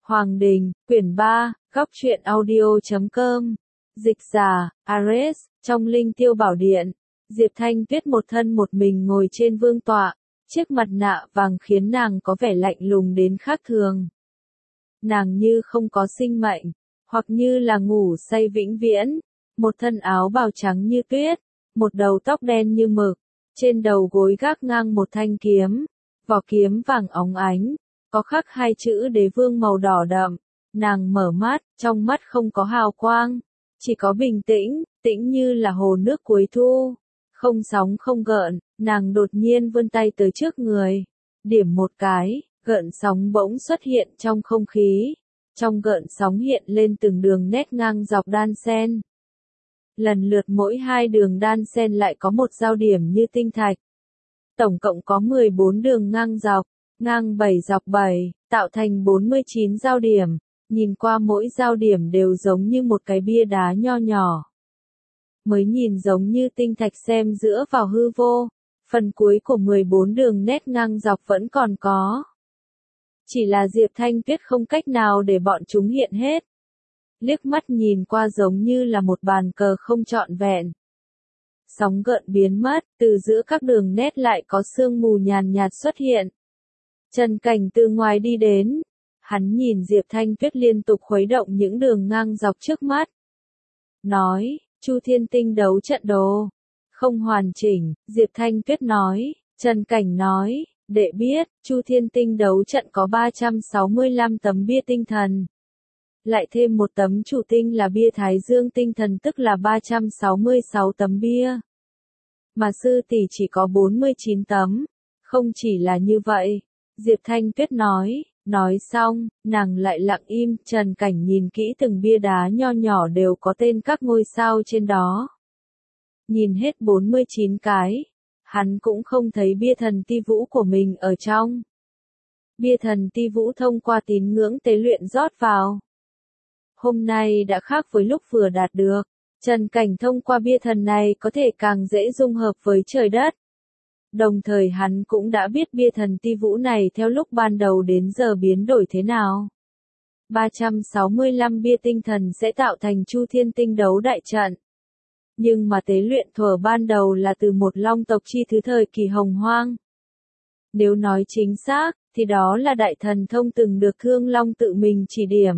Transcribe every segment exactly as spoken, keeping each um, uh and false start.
Hoàng Đình, quyển ba, góc truyện audio chấm com. Dịch giả, Ares, trong Linh Tiêu Bảo Điện. Diệp Thanh Tuyết một thân một mình ngồi trên vương tọa, chiếc mặt nạ vàng khiến nàng có vẻ lạnh lùng đến khác thường. Nàng như không có sinh mệnh, hoặc như là ngủ say vĩnh viễn, một thân áo bào trắng như tuyết, một đầu tóc đen như mực, trên đầu gối gác ngang một thanh kiếm, vỏ kiếm vàng óng ánh, có khắc hai chữ đế vương màu đỏ đậm. Nàng mở mắt, trong mắt không có hào quang, chỉ có bình tĩnh, tĩnh như là hồ nước cuối thu, không sóng không gợn. Nàng đột nhiên vươn tay tới trước người, điểm một cái, gợn sóng bỗng xuất hiện trong không khí, trong gợn sóng hiện lên từng đường nét ngang dọc đan xen. Lần lượt mỗi hai đường đan xen lại có một giao điểm như tinh thạch. Tổng cộng có mười bốn đường ngang dọc, ngang bảy dọc bảy, tạo thành bốn mươi chín giao điểm, nhìn qua mỗi giao điểm đều giống như một cái bia đá nho nhỏ. Mới nhìn giống như tinh thạch xem giữa vào hư vô, phần cuối của mười bốn đường nét ngang dọc vẫn còn có. Chỉ là Diệp Thanh Tuyết không cách nào để bọn chúng hiện hết. Liếc mắt nhìn qua giống như là một bàn cờ không trọn vẹn. Sóng gợn biến mất, từ giữa các đường nét lại có sương mù nhàn nhạt xuất hiện. Trần Cảnh từ ngoài đi đến, hắn nhìn Diệp Thanh Tuyết liên tục khuấy động những đường ngang dọc trước mắt. Nói, Chu Thiên Tinh đấu trận đồ, không hoàn chỉnh. Diệp Thanh Tuyết nói, Trần Cảnh nói, đệ biết, Chu Thiên Tinh đấu trận có ba trăm sáu mươi lăm tấm bia tinh thần. Lại thêm một tấm chủ tinh là bia Thái Dương tinh thần tức là ba trăm sáu mươi sáu tấm bia. Mà sư tỷ chỉ có bốn mươi chín tấm. Không chỉ là như vậy, Diệp Thanh Tuyết nói, nói xong, nàng lại lặng im. Trần Cảnh nhìn kỹ từng bia đá nho nhỏ đều có tên các ngôi sao trên đó. Nhìn hết bốn mươi chín cái, hắn cũng không thấy bia thần ti vũ của mình ở trong. Bia thần ti vũ thông qua tín ngưỡng tế luyện rót vào. Hôm nay đã khác với lúc vừa đạt được. Trần Cảnh thông qua bia thần này có thể càng dễ dung hợp với trời đất. Đồng thời hắn cũng đã biết bia thần ti vũ này theo lúc ban đầu đến giờ biến đổi thế nào. ba trăm sáu mươi lăm bia tinh thần sẽ tạo thành Chu Thiên Tinh đấu đại trận. Nhưng mà tế luyện thuở ban đầu là từ một long tộc chi thứ thời kỳ hồng hoang. Nếu nói chính xác, thì đó là đại thần thông từng được Thương Long tự mình chỉ điểm.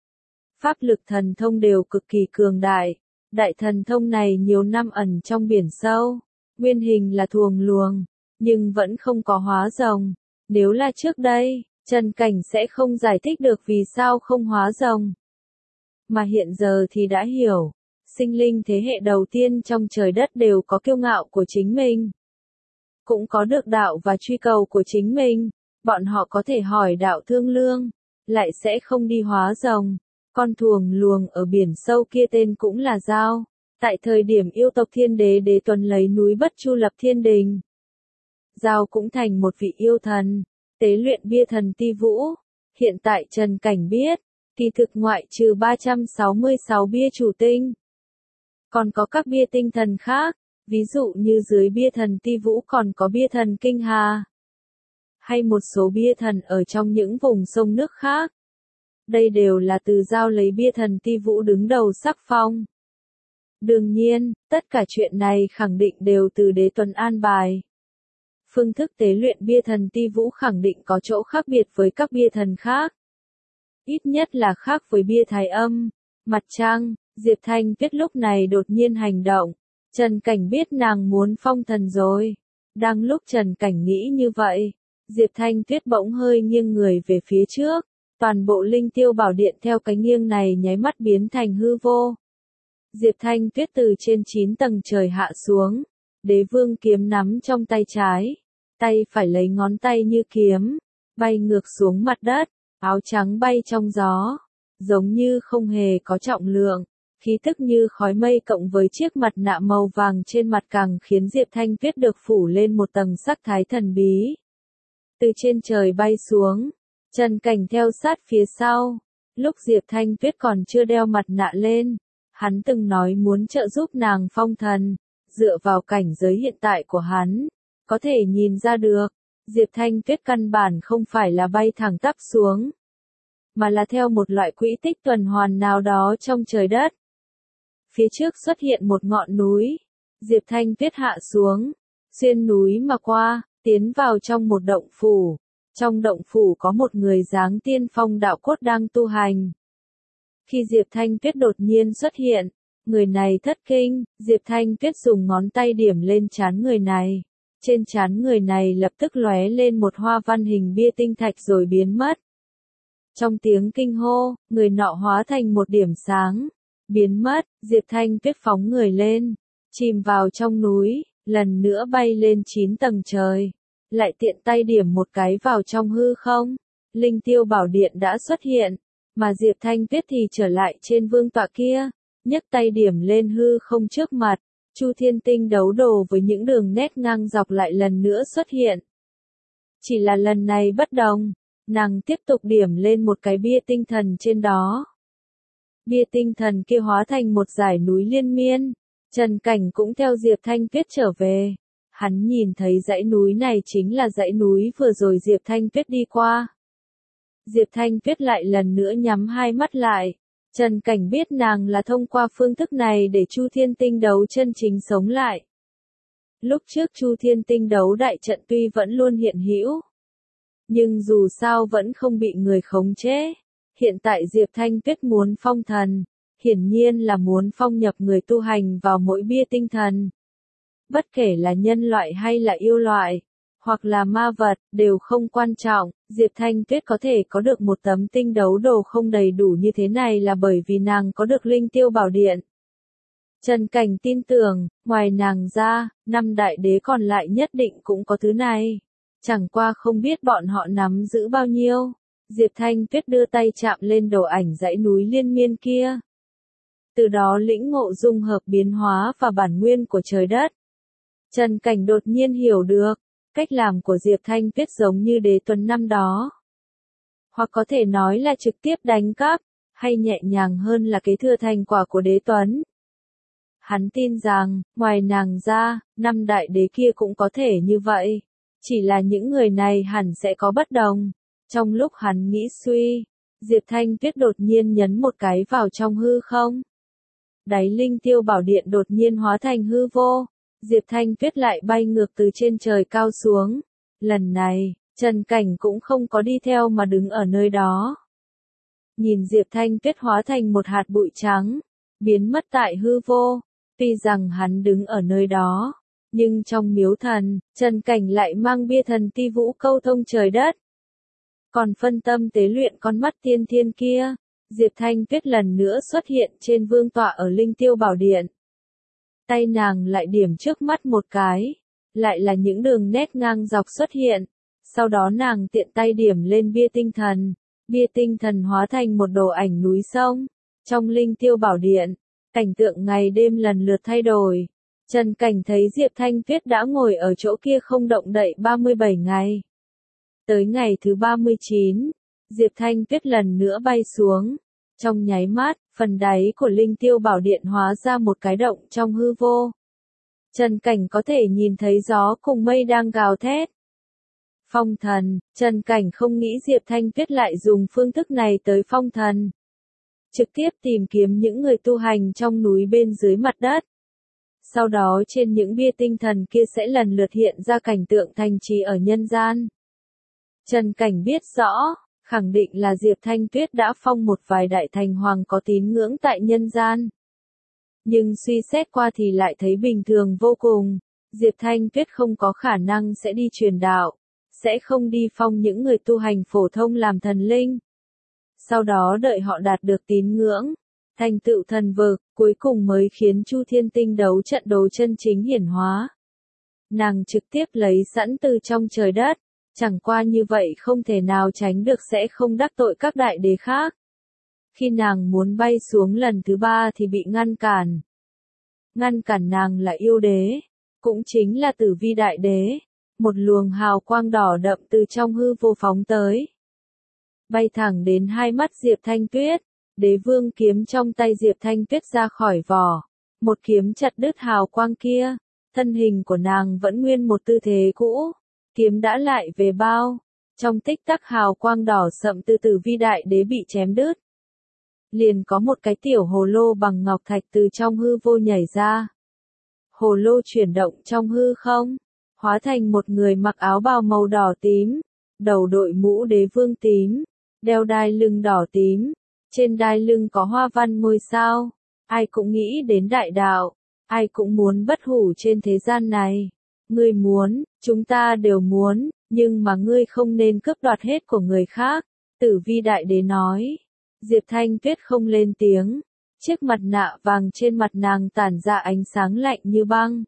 Pháp lực thần thông đều cực kỳ cường đại. Đại thần thông này nhiều năm ẩn trong biển sâu. Nguyên hình là thuồng luồng, nhưng vẫn không có hóa rồng. Nếu là trước đây, Trần Cảnh sẽ không giải thích được vì sao không hóa rồng. Mà hiện giờ thì đã hiểu, sinh linh thế hệ đầu tiên trong trời đất đều có kiêu ngạo của chính mình. Cũng có được đạo và truy cầu của chính mình, bọn họ có thể hỏi đạo Thương Lương, lại sẽ không đi hóa rồng. Con thuồng luồng ở biển sâu kia tên cũng là Dao. Tại thời điểm yêu tộc Thiên Đế Đế Tuấn lấy núi Bất Chu lập thiên đình, Dao cũng thành một vị yêu thần, tế luyện bia thần ti vũ. Hiện tại Trần Cảnh biết, kỳ thực ngoại trừ ba trăm sáu mươi sáu bia chủ tinh, còn có các bia tinh thần khác, ví dụ như dưới bia thần ti vũ còn có bia thần Kinh Hà, hay một số bia thần ở trong những vùng sông nước khác. Đây đều là từ Dao lấy bia thần ti vũ đứng đầu sắc phong. Đương nhiên, tất cả chuyện này khẳng định đều từ Đế Tuấn an bài. Phương thức tế luyện bia thần ti vũ khẳng định có chỗ khác biệt với các bia thần khác. Ít nhất là khác với bia Thái Âm, Mặt Trăng. Diệp Thanh Tuyết lúc này đột nhiên hành động. Trần Cảnh biết nàng muốn phong thần rồi. Đang lúc Trần Cảnh nghĩ như vậy, Diệp Thanh Tuyết bỗng hơi nghiêng người về phía trước. Toàn bộ Linh Tiêu Bảo Điện theo cái nghiêng này nháy mắt biến thành hư vô. Diệp Thanh Tuyết từ trên chín tầng trời hạ xuống, đế vương kiếm nắm trong tay trái, tay phải lấy ngón tay như kiếm, bay ngược xuống mặt đất, áo trắng bay trong gió, giống như không hề có trọng lượng, khí tức như khói mây cộng với chiếc mặt nạ màu vàng trên mặt càng khiến Diệp Thanh Tuyết được phủ lên một tầng sắc thái thần bí. Từ trên trời bay xuống, Trần Cảnh theo sát phía sau, lúc Diệp Thanh Tuyết còn chưa đeo mặt nạ lên. Hắn từng nói muốn trợ giúp nàng phong thần, dựa vào cảnh giới hiện tại của hắn, có thể nhìn ra được, Diệp Thanh Tuyết căn bản không phải là bay thẳng tắp xuống. mà là theo một loại quỹ tích tuần hoàn nào đó trong trời đất. Phía trước xuất hiện một ngọn núi, Diệp Thanh Tuyết hạ xuống, xuyên núi mà qua, tiến vào trong một động phủ. Trong động phủ có một người dáng tiên phong đạo cốt đang tu hành. Khi Diệp Thanh Tuyết đột nhiên xuất hiện, người này thất kinh, Diệp Thanh Tuyết dùng ngón tay điểm lên trán người này. Trên trán người này lập tức lóe lên một hoa văn hình bia tinh thạch rồi biến mất. Trong tiếng kinh hô, người nọ hóa thành một điểm sáng, biến mất, Diệp Thanh Tuyết phóng người lên, chìm vào trong núi, lần nữa bay lên chín tầng trời, lại tiện tay điểm một cái vào trong hư không. Linh Tiêu Bảo Điện đã xuất hiện, mà Diệp Thanh Tuyết thì trở lại trên vương tọa kia, nhấc tay điểm lên hư không trước mặt. Chu Thiên Tinh đấu đồ với những đường nét ngang dọc lại lần nữa xuất hiện. Chỉ là lần này bất đồng, nàng tiếp tục điểm lên một cái bia tinh thần trên đó. Bia tinh thần kia hóa thành một dải núi liên miên. Trần Cảnh cũng theo Diệp Thanh Tuyết trở về. Hắn nhìn thấy dãy núi này chính là dãy núi vừa rồi Diệp Thanh Tuyết đi qua. Diệp Thanh Tuyết lại lần nữa nhắm hai mắt lại. Trần Cảnh biết nàng là thông qua phương thức này để Chu Thiên Tinh đấu chân chính sống lại. Lúc trước Chu Thiên Tinh đấu đại trận tuy vẫn luôn hiện hữu, nhưng dù sao vẫn không bị người khống chế. Hiện tại Diệp Thanh Tuyết muốn phong thần, hiển nhiên là muốn phong nhập người tu hành vào mỗi bia tinh thần. Bất kể là nhân loại hay là yêu loại, hoặc là ma vật, đều không quan trọng. Diệp Thanh Tuyết có thể có được một tấm tinh đấu đồ không đầy đủ như thế này là bởi vì nàng có được Linh Tiêu Bảo Điện. Trần Cảnh tin tưởng, ngoài nàng ra, năm đại đế còn lại nhất định cũng có thứ này. Chẳng qua không biết bọn họ nắm giữ bao nhiêu. Diệp Thanh Tuyết đưa tay chạm lên đồ ảnh dãy núi liên miên kia. Từ đó lĩnh ngộ dung hợp biến hóa và bản nguyên của trời đất. Trần Cảnh đột nhiên hiểu được, cách làm của Diệp Thanh Tuyết giống như Đế Tuấn năm đó. Hoặc có thể nói là trực tiếp đánh cắp, hay nhẹ nhàng hơn là kế thừa thành quả của Đế Tuấn. Hắn tin rằng, ngoài nàng ra, năm đại đế kia cũng có thể như vậy. Chỉ là những người này hẳn sẽ có bất đồng. Trong lúc hắn nghĩ suy, Diệp Thanh Tuyết đột nhiên nhấn một cái vào trong hư không. Đáy Linh Tiêu Bảo Điện đột nhiên hóa thành hư vô. Diệp Thanh Tuyết lại bay ngược từ trên trời cao xuống. Lần này, Trần Cảnh cũng không có đi theo mà đứng ở nơi đó. Nhìn Diệp Thanh Tuyết hóa thành một hạt bụi trắng, biến mất tại hư vô. Tuy rằng hắn đứng ở nơi đó, nhưng trong miếu thần, Trần Cảnh lại mang bia thần ti vũ câu thông trời đất. Còn phân tâm tế luyện con mắt tiên thiên kia, Diệp Thanh Tuyết lần nữa xuất hiện trên vương tọa ở Linh Tiêu Bảo Điện. Tay nàng lại điểm trước mắt một cái, lại là những đường nét ngang dọc xuất hiện. Sau đó nàng tiện tay điểm lên bia tinh thần, bia tinh thần hóa thành một đồ ảnh núi sông. Trong Linh Tiêu Bảo Điện, cảnh tượng ngày đêm lần lượt thay đổi. Trần Cảnh thấy Diệp Thanh Tuyết đã ngồi ở chỗ kia không động đậy ba mươi bảy ngày. Tới ngày thứ ba mươi chín, Diệp Thanh Tuyết lần nữa bay xuống. Trong nháy mắt, phần đáy của Linh Tiêu Bảo Điện hóa ra một cái động trong hư vô. Trần Cảnh có thể nhìn thấy gió cùng mây đang gào thét. Phong thần, Trần Cảnh không nghĩ Diệp Thanh Tuyết lại dùng phương thức này tới phong thần. Trực tiếp tìm kiếm những người tu hành trong núi bên dưới mặt đất. Sau đó trên những bia tinh thần kia sẽ lần lượt hiện ra cảnh tượng thành trì ở nhân gian. Trần Cảnh biết rõ, khẳng định là Diệp Thanh Tuyết đã phong một vài đại thành hoàng có tín ngưỡng tại nhân gian. Nhưng suy xét qua thì lại thấy bình thường vô cùng. Diệp Thanh Tuyết không có khả năng sẽ đi truyền đạo, sẽ không đi phong những người tu hành phổ thông làm thần linh. Sau đó đợi họ đạt được tín ngưỡng, thành tựu thần vực, cuối cùng mới khiến Chu Thiên Tinh đấu trận đồ chân chính hiển hóa. Nàng trực tiếp lấy sẵn từ trong trời đất, chẳng qua như vậy không thể nào tránh được sẽ không đắc tội các đại đế khác. Khi nàng muốn bay xuống lần thứ ba thì bị ngăn cản. Ngăn cản nàng là yêu đế, cũng chính là Tử Vi đại đế. Một luồng hào quang đỏ đậm từ trong hư vô phóng tới. Bay thẳng đến hai mắt Diệp Thanh Tuyết, đế vương kiếm trong tay Diệp Thanh Tuyết ra khỏi vỏ. Một kiếm chặt đứt hào quang kia, thân hình của nàng vẫn nguyên một tư thế cũ. Kiếm đã lại về bao. Trong tích tắc hào quang đỏ sậm từ Tử Vi Đại Đế bị chém đứt. Liền có một cái tiểu hồ lô bằng ngọc thạch từ trong hư vô nhảy ra. Hồ lô chuyển động trong hư không, hóa thành một người mặc áo bào màu đỏ tím, đầu đội mũ đế vương tím, đeo đai lưng đỏ tím, trên đai lưng có hoa văn ngôi sao. Ai cũng nghĩ đến đại đạo, ai cũng muốn bất hủ trên thế gian này. Ngươi muốn, chúng ta đều muốn, nhưng mà ngươi không nên cướp đoạt hết của người khác. Tử Vi Đại Đế nói. Diệp Thanh Tuyết không lên tiếng. Chiếc mặt nạ vàng trên mặt nàng tản ra ánh sáng lạnh như băng.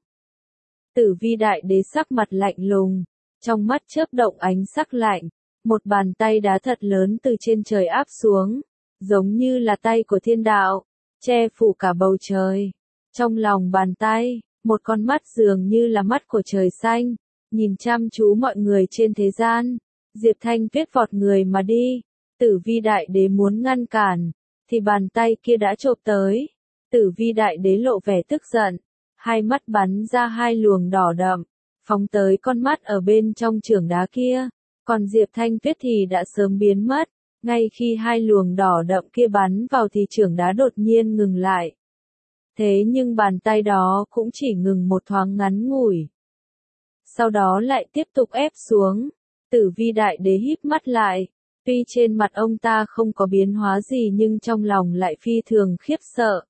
Tử Vi Đại Đế sắc mặt lạnh lùng, trong mắt chớp động ánh sắc lạnh. Một bàn tay đá thật lớn từ trên trời áp xuống, giống như là tay của thiên đạo, che phủ cả bầu trời. Trong lòng bàn tay, một con mắt dường như là mắt của trời xanh, nhìn chăm chú mọi người trên thế gian. Diệp Thanh Tuyết vọt người mà đi. Tử Vi Đại Đế muốn ngăn cản, thì bàn tay kia đã chộp tới. Tử Vi Đại Đế lộ vẻ tức giận, hai mắt bắn ra hai luồng đỏ đậm, phóng tới con mắt ở bên trong chưởng đá kia. Còn Diệp Thanh Tuyết thì đã sớm biến mất. Ngay khi hai luồng đỏ đậm kia bắn vào thì chưởng đá đột nhiên ngừng lại. Thế nhưng bàn tay đó cũng chỉ ngừng một thoáng ngắn ngủi. Sau đó lại tiếp tục ép xuống. Tử Vi Đại Đế híp mắt lại. Tuy trên mặt ông ta không có biến hóa gì nhưng trong lòng lại phi thường khiếp sợ.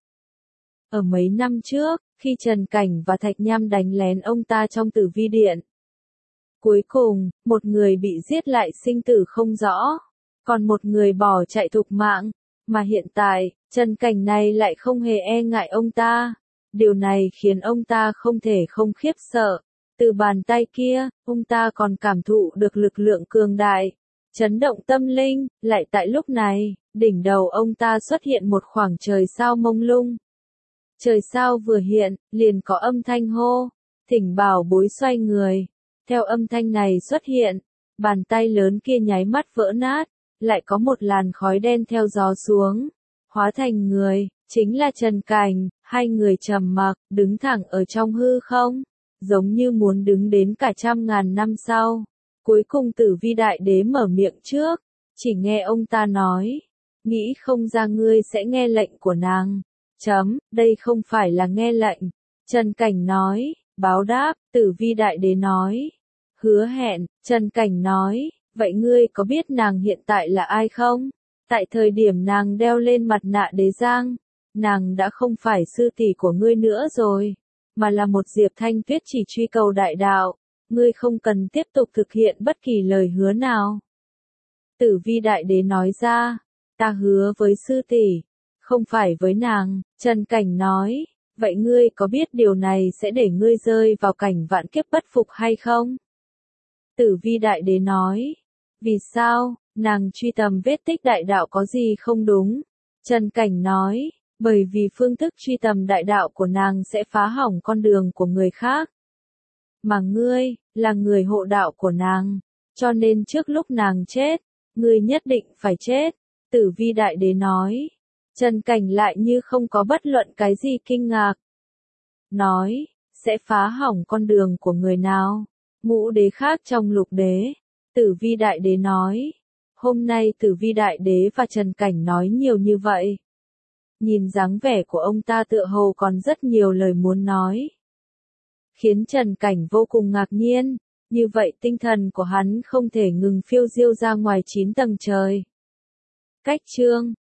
Ở mấy năm trước, khi Trần Cảnh và Thạch Nham đánh lén ông ta trong Tử Vi Điện. Cuối cùng, một người bị giết lại sinh tử không rõ, còn một người bỏ chạy thục mạng. Mà hiện tại, Trần Cảnh này lại không hề e ngại ông ta. Điều này khiến ông ta không thể không khiếp sợ. Từ bàn tay kia, ông ta còn cảm thụ được lực lượng cường đại, chấn động tâm linh. Lại tại lúc này, đỉnh đầu ông ta xuất hiện một khoảng trời sao mông lung. Trời sao vừa hiện, liền có âm thanh hô, thỉnh bảo bối xoay người. Theo âm thanh này xuất hiện, bàn tay lớn kia nháy mắt vỡ nát, lại có một làn khói đen theo gió xuống, hóa thành người, chính là Trần Cảnh. Hai người trầm mặc, đứng thẳng ở trong hư không, giống như muốn đứng đến cả trăm ngàn năm sau. Cuối cùng Tử Vi Đại Đế mở miệng trước, chỉ nghe ông ta nói, nghĩ không ra ngươi sẽ nghe lệnh của nàng. Chấm, đây không phải là nghe lệnh. Trần Cảnh nói, báo đáp. Tử Vi Đại Đế nói, hứa hẹn. Trần Cảnh nói, vậy ngươi có biết nàng hiện tại là ai không? Tại thời điểm nàng đeo lên mặt nạ đế giang, nàng đã không phải sư tỷ của ngươi nữa rồi, mà là một Diệp Thanh Tuyết chỉ truy cầu đại đạo. Ngươi không cần tiếp tục thực hiện bất kỳ lời hứa nào. Tử Vi Đại Đế nói ra, ta hứa với sư tỷ, không phải với nàng. Trần Cảnh nói, vậy ngươi có biết điều này sẽ để ngươi rơi vào cảnh vạn kiếp bất phục hay không? Tử Vi Đại Đế nói, vì sao, nàng truy tầm vết tích đại đạo có gì không đúng? Trần Cảnh nói, bởi vì phương thức truy tầm đại đạo của nàng sẽ phá hỏng con đường của người khác. Mà ngươi, là người hộ đạo của nàng, cho nên trước lúc nàng chết, ngươi nhất định phải chết. Tử Vi Đại Đế nói. Trần Cảnh lại như không có bất luận cái gì kinh ngạc. Nói, sẽ phá hỏng con đường của người nào? Ngũ đế khác trong lục đế. Tử Vi Đại Đế nói. Hôm nay Tử Vi Đại Đế và Trần Cảnh nói nhiều như vậy. Nhìn dáng vẻ của ông ta tựa hồ còn rất nhiều lời muốn nói. Khiến Trần Cảnh vô cùng ngạc nhiên, như vậy tinh thần của hắn không thể ngừng phiêu diêu ra ngoài chín tầng trời. Cách chương